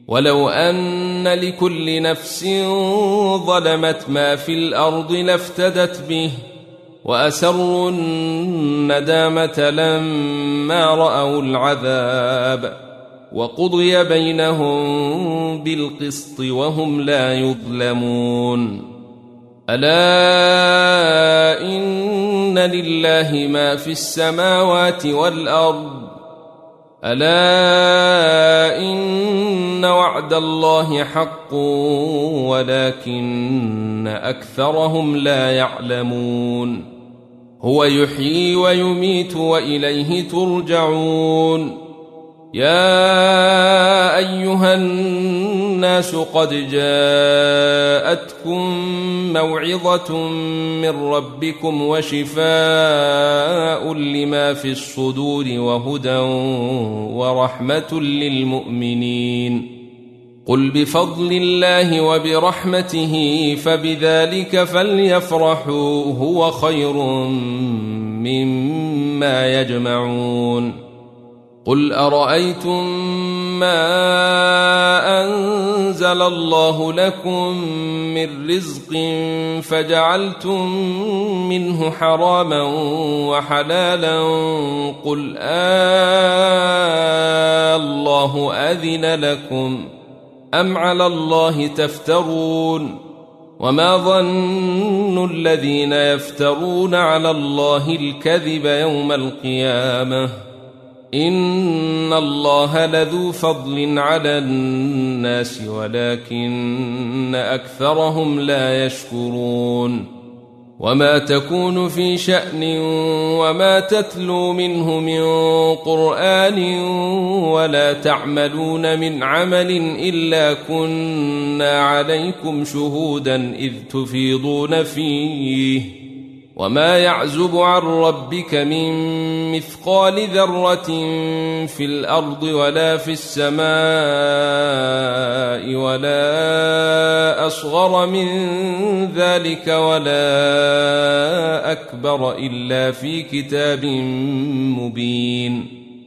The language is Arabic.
ولو أن لكل نفس ظلمت ما في الأرض لافتدت به وأسروا الندامة لما رأوا العذاب وقضي بينهم بالقسط وهم لا يظلمون. ألا إن لله ما في السماوات والأرض ألا إن وعد الله حق ولكن أكثرهم لا يعلمون. هو يحيي ويميت وإليه ترجعون. يا أيها الناس قد جاءتكم موعظة من ربكم وشفاء لما في الصدور وهدى ورحمة للمؤمنين. قل بفضل الله وبرحمته فبذلك فليفرحوا هو خير مما يجمعون. قل أرأيتم ما أنزل الله لكم من رزق فجعلتم منه حراما وحلالا قل الله أذن لكم أم على الله تفترون. وما ظن الذين يفترون على الله الكذب يوم القيامة إن الله لذو فضل على الناس ولكن أكثرهم لا يشكرون. وما تكون في شأن وما تتلو منه من قرآن ولا تعملون من عمل إلا كنا عليكم شهودا إذ تفيضون فيه وما يعزب عن ربك من مثقال ذرة في الأرض ولا في السماء ولا أصغر من ذلك ولا أكبر إلا في كتاب مبين.